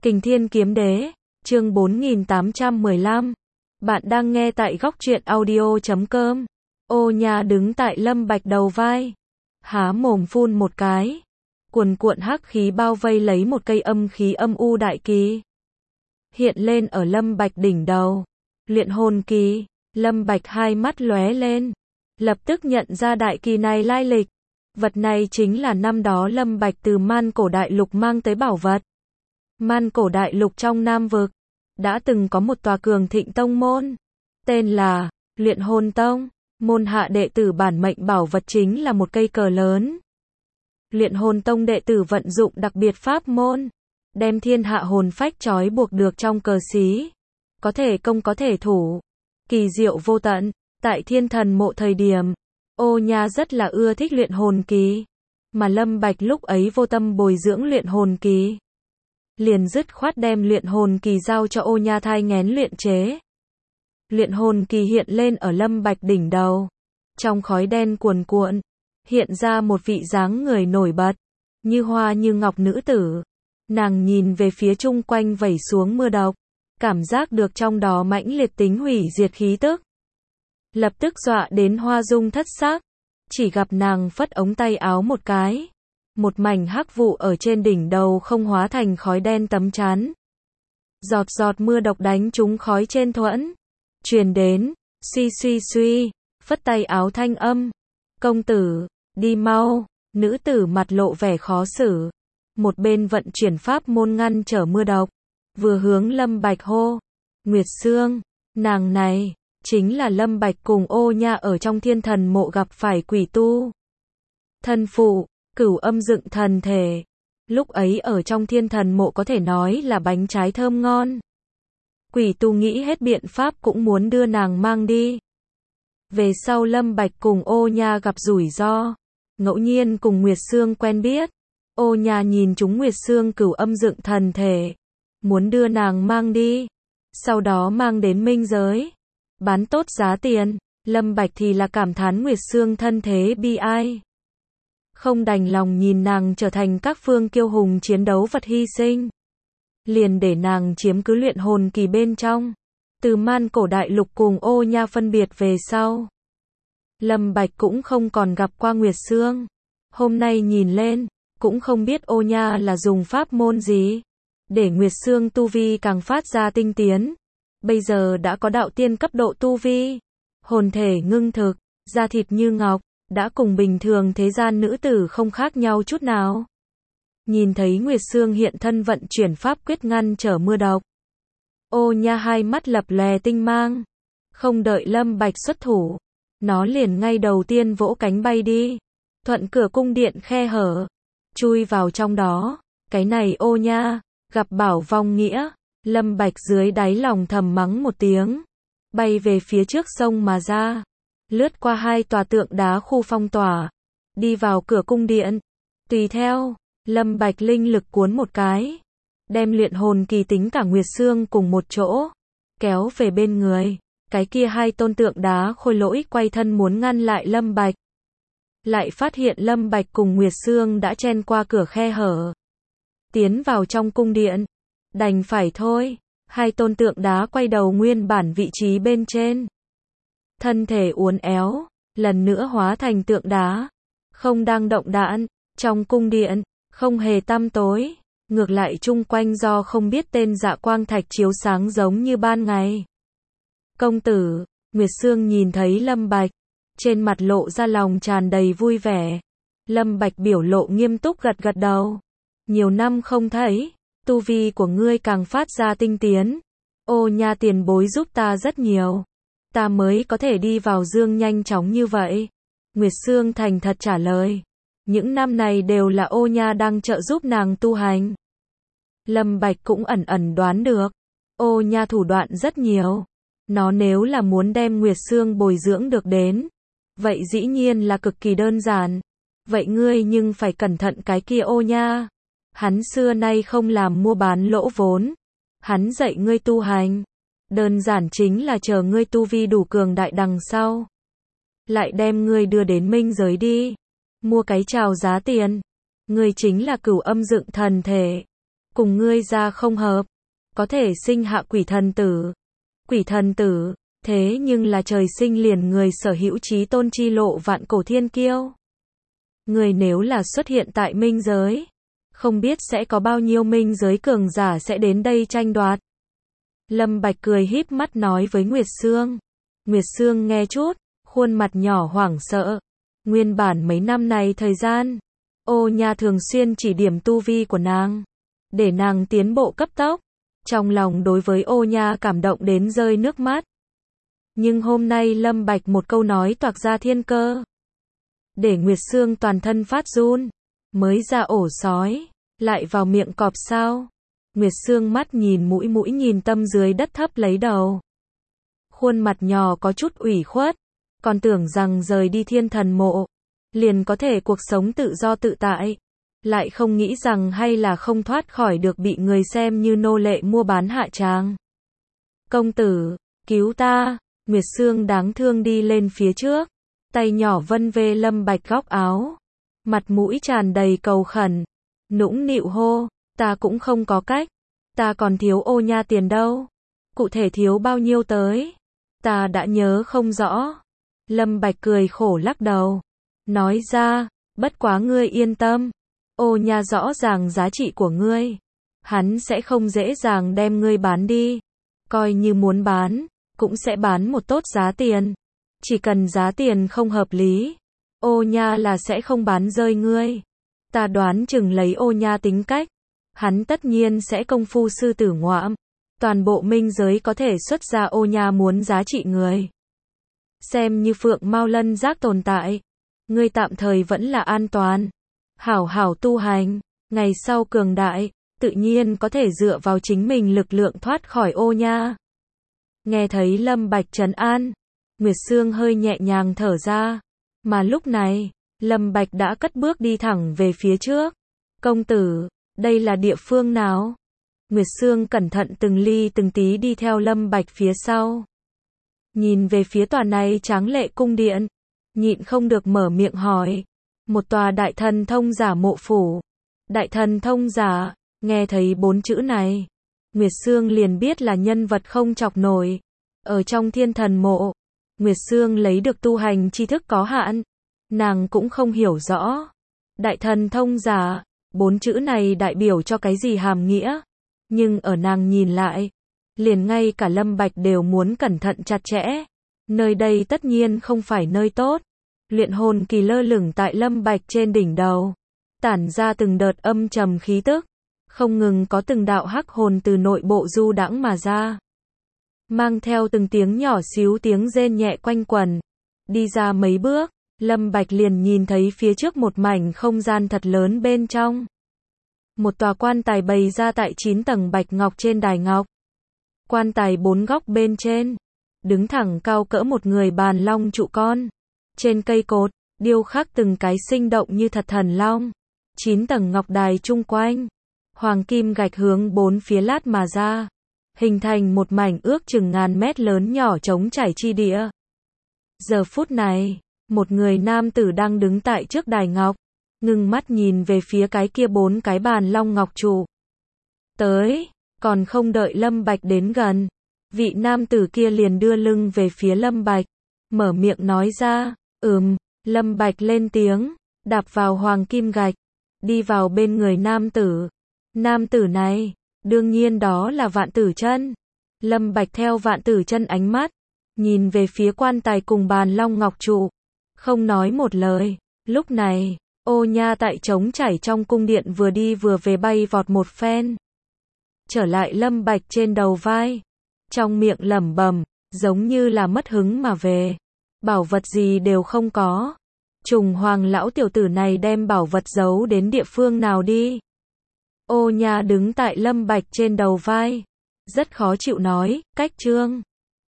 Kình Thiên Kiếm Đế, chương 4815. Bạn đang nghe tại góc truyện audio.com. Ô Nha đứng tại Lâm Bạch đầu vai, há mồm phun một cái, cuồn cuộn hắc khí bao vây lấy một cây âm khí âm u đại kỳ, hiện lên ở Lâm Bạch đỉnh đầu. Luyện hồn kỳ. Lâm Bạch hai mắt lóe lên, lập tức nhận ra đại kỳ này lai lịch. Vật này chính là năm đó Lâm Bạch từ Man Cổ Đại Lục mang tới bảo vật. Man Cổ Đại Lục trong Nam Vực, đã từng có một tòa cường thịnh tông môn, tên là Luyện Hồn Tông. Môn hạ đệ tử bản mệnh bảo vật chính là một cây cờ lớn. Luyện Hồn Tông đệ tử vận dụng đặc biệt pháp môn, đem thiên hạ hồn phách trói buộc được trong cờ xí, có thể công có thể thủ, kỳ diệu vô tận. Tại Thiên Thần Mộ thời điểm, Ô Nha rất là ưa thích luyện hồn kỳ, mà Lâm Bạch lúc ấy vô tâm bồi dưỡng luyện hồn kỳ, liền dứt khoát đem luyện hồn kỳ giao cho Ô Nha thai nghén luyện chế. Luyện hồn kỳ hiện lên ở Lâm Bạch đỉnh đầu, trong khói đen cuồn cuộn, hiện ra một vị dáng người nổi bật, như hoa như ngọc nữ tử. Nàng nhìn về phía chung quanh vẩy xuống mưa độc, cảm giác được trong đó mãnh liệt tính hủy diệt khí tức, lập tức dọa đến hoa dung thất sắc. Chỉ gặp nàng phất ống tay áo một cái, một mảnh hắc vụ ở trên đỉnh đầu không hóa thành khói đen tấm chắn. Giọt giọt mưa độc đánh trúng khói trên thuẫn, truyền đến suy suy suy, phất tay áo thanh âm. Công tử, đi mau. Nữ tử mặt lộ vẻ khó xử, một bên vận chuyển pháp môn ngăn trở mưa độc, vừa hướng Lâm Bạch hô. Nguyệt Sương, nàng này chính là Lâm Bạch cùng Ô Nha ở trong Thiên Thần Mộ gặp phải quỷ tu. Thân phụ, Cửu Âm dựng thần thể. Lúc ấy ở trong Thiên Thần Mộ có thể nói là bánh trái thơm ngon. Quỷ tu nghĩ hết biện pháp cũng muốn đưa nàng mang đi. Về sau Lâm Bạch cùng Ô Nha gặp rủi ro, ngẫu nhiên cùng Nguyệt Sương quen biết. Ô Nha nhìn chúng Nguyệt Sương Cửu Âm dựng thần thể, muốn đưa nàng mang đi, sau đó mang đến minh giới, bán tốt giá tiền. Lâm Bạch thì là cảm thán Nguyệt Sương thân thế bi ai, không đành lòng nhìn nàng trở thành các phương kiêu hùng chiến đấu vật hy sinh, liền để nàng chiếm cứ luyện hồn kỳ bên trong. Từ Man Cổ Đại Lục cùng Ô Nha phân biệt về sau, Lâm Bạch cũng không còn gặp qua Nguyệt Sương. Hôm nay nhìn lên, cũng không biết Ô Nha là dùng pháp môn gì, để Nguyệt Sương tu vi càng phát ra tinh tiến. Bây giờ đã có đạo tiên cấp độ tu vi, hồn thể ngưng thực, da thịt như ngọc, đã cùng bình thường thế gian nữ tử không khác nhau chút nào. Nhìn thấy Nguyệt Sương hiện thân vận chuyển pháp quyết ngăn trở mưa độc, Ô Nha hai mắt lập lòe tinh mang, không đợi Lâm Bạch xuất thủ, nó liền ngay đầu tiên vỗ cánh bay đi, thuận cửa cung điện khe hở, chui vào trong đó. Cái này Ô Nha, gặp bảo vong nghĩa. Lâm Bạch dưới đáy lòng thầm mắng một tiếng, bay về phía trước sông mà ra, lướt qua hai tòa tượng đá khu phong tỏa, đi vào cửa cung điện. Tùy theo, Lâm Bạch linh lực cuốn một cái, đem luyện hồn kỳ tính cả Nguyệt Sương cùng một chỗ, kéo về bên người. Cái kia hai tôn tượng đá khôi lỗi quay thân muốn ngăn lại Lâm Bạch, lại phát hiện Lâm Bạch cùng Nguyệt Sương đã chen qua cửa khe hở, tiến vào trong cung điện. Đành phải thôi, hai tôn tượng đá quay đầu nguyên bản vị trí bên trên, thân thể uốn éo, lần nữa hóa thành tượng đá, không đang động đãng. Trong cung điện, không hề tăm tối, ngược lại chung quanh do không biết tên dạ quang thạch chiếu sáng giống như ban ngày. Công tử, Nguyệt Sương nhìn thấy Lâm Bạch, trên mặt lộ ra lòng tràn đầy vui vẻ. Lâm Bạch biểu lộ nghiêm túc gật gật đầu. Nhiều năm không thấy, tu vi của ngươi càng phát ra tinh tiến. Ô Nha tiền bối giúp ta rất nhiều, ta mới có thể đi vào dương nhanh chóng như vậy. Nguyệt Sương thành thật trả lời. Những năm này đều là Ô Nha đang trợ giúp nàng tu hành. Lâm Bạch cũng ẩn ẩn đoán được, Ô Nha thủ đoạn rất nhiều. Nó nếu là muốn đem Nguyệt Sương bồi dưỡng được đến, vậy dĩ nhiên là cực kỳ đơn giản. Vậy ngươi nhưng phải cẩn thận cái kia Ô Nha. Hắn xưa nay không làm mua bán lỗ vốn. Hắn dạy ngươi tu hành, đơn giản chính là chờ ngươi tu vi đủ cường đại đằng sau, lại đem ngươi đưa đến minh giới đi, mua cái chào giá tiền. Ngươi chính là Cửu Âm dựng thần thể. cùng ngươi ra không hợp, có thể sinh hạ quỷ thần tử. Quỷ thần tử, thế nhưng là trời sinh liền người sở hữu chí tôn chi lộ vạn cổ thiên kiêu. Người nếu là xuất hiện tại minh giới, không biết sẽ có bao nhiêu minh giới cường giả sẽ đến đây tranh đoạt. Lâm Bạch cười híp mắt nói với Nguyệt Sương. Nguyệt Sương nghe chút, khuôn mặt nhỏ hoảng sợ. Nguyên bản mấy năm này thời gian, Ô Nha thường xuyên chỉ điểm tu vi của nàng, để nàng tiến bộ cấp tốc. Trong lòng đối với Ô Nha cảm động đến rơi nước mắt. Nhưng hôm nay Lâm Bạch một câu nói toạc ra thiên cơ, để Nguyệt Sương toàn thân phát run, mới ra ổ sói, lại vào miệng cọp sao? Nguyệt Sương mắt nhìn mũi nhìn tâm dưới đất thấp lấy đầu. Khuôn mặt nhỏ có chút ủy khuất, còn tưởng rằng rời đi thiên thần mộ, liền có thể cuộc sống tự do tự tại. Lại không nghĩ rằng hay là không thoát khỏi được bị người xem như nô lệ mua bán hạ tràng. Công tử, cứu ta! Nguyệt Sương đáng thương đi lên phía trước, tay nhỏ vân về Lâm Bạch góc áo, mặt mũi tràn đầy cầu khẩn, nũng nịu hô, ta cũng không có cách, ta còn thiếu Ô Nha tiền đâu, cụ thể thiếu bao nhiêu tới, ta đã nhớ không rõ. Lâm Bạch cười khổ lắc đầu, nói ra, bất quá ngươi yên tâm, Ô Nha rõ ràng giá trị của ngươi, hắn sẽ không dễ dàng đem ngươi bán đi, coi như muốn bán, cũng sẽ bán một tốt giá tiền. Chỉ cần giá tiền không hợp lý, Ô Nha là sẽ không bán rơi ngươi. Ta đoán chừng lấy Ô Nha tính cách, hắn tất nhiên sẽ công phu sư tử ngoạm. Toàn bộ minh giới có thể xuất ra Ô Nha muốn giá trị người. Xem như Phượng Mao Lân Giác tồn tại, ngươi tạm thời vẫn là an toàn. Hảo hảo tu hành, ngày sau cường đại, tự nhiên có thể dựa vào chính mình lực lượng thoát khỏi Ô Nha. Nghe thấy Lâm Bạch trấn an, Nguyệt Sương hơi nhẹ nhàng thở ra. Mà lúc này, Lâm Bạch đã cất bước đi thẳng về phía trước. Công tử, đây là địa phương nào? Nguyệt Sương cẩn thận từng ly từng tí đi theo Lâm Bạch phía sau. Nhìn về phía tòa này tráng lệ cung điện, nhịn không được mở miệng hỏi. Một tòa đại thần thông giả mộ phủ. Đại thần thông giả, nghe thấy 4 chữ này, Nguyệt Sương liền biết là nhân vật không chọc nổi. Ở trong thiên thần mộ, Nguyệt Sương lấy được tu hành tri thức có hạn, nàng cũng không hiểu rõ. Đại thần thông giả, 4 chữ này đại biểu cho cái gì hàm nghĩa, nhưng ở nàng nhìn lại, liền ngay cả Lâm Bạch đều muốn cẩn thận chặt chẽ. Nơi đây tất nhiên không phải nơi tốt. Luyện hồn kỳ lơ lửng tại Lâm Bạch trên đỉnh đầu, tản ra từng đợt âm trầm khí tức, không ngừng có từng đạo hắc hồn từ nội bộ du đãng mà ra, mang theo từng tiếng nhỏ xíu tiếng rên nhẹ quanh quẩn. Đi ra mấy bước, Lâm Bạch liền nhìn thấy phía trước một mảnh không gian thật lớn bên trong. Một tòa quan tài bày ra tại 9 tầng bạch ngọc trên đài ngọc. Quan tài 4 góc bên trên, đứng thẳng cao cỡ một người bàn long trụ con. Trên cây cột, điêu khắc từng cái sinh động như thật thần long. 9 tầng ngọc đài chung quanh, hoàng kim gạch hướng 4 phía lát mà ra, hình thành một mảnh ước chừng ngàn mét lớn nhỏ trống trải chi địa. Giờ phút này, một người nam tử đang đứng tại trước đài ngọc, ngưng mắt nhìn về phía cái kia 4 cái bàn long ngọc trụ. Tới, còn không đợi Lâm Bạch đến gần, vị nam tử kia liền đưa lưng về phía Lâm Bạch, mở miệng nói ra, Lâm Bạch lên tiếng, đạp vào hoàng kim gạch, đi vào bên người nam tử. Nam tử này, đương nhiên đó là Vạn Tử Chân. Lâm Bạch theo Vạn Tử Chân ánh mắt, nhìn về phía quan tài cùng bàn long ngọc trụ, không nói một lời. Lúc này, Ô Nha tại trống chảy trong cung điện vừa đi vừa về bay vọt một phen, trở lại Lâm Bạch trên đầu vai, trong miệng lẩm bẩm, giống như là mất hứng mà về. Bảo vật gì đều không có. Trùng Hoàng lão tiểu tử này đem bảo vật giấu đến địa phương nào đi? Ô Nha đứng tại Lâm Bạch trên đầu vai, rất khó chịu nói, cách trương.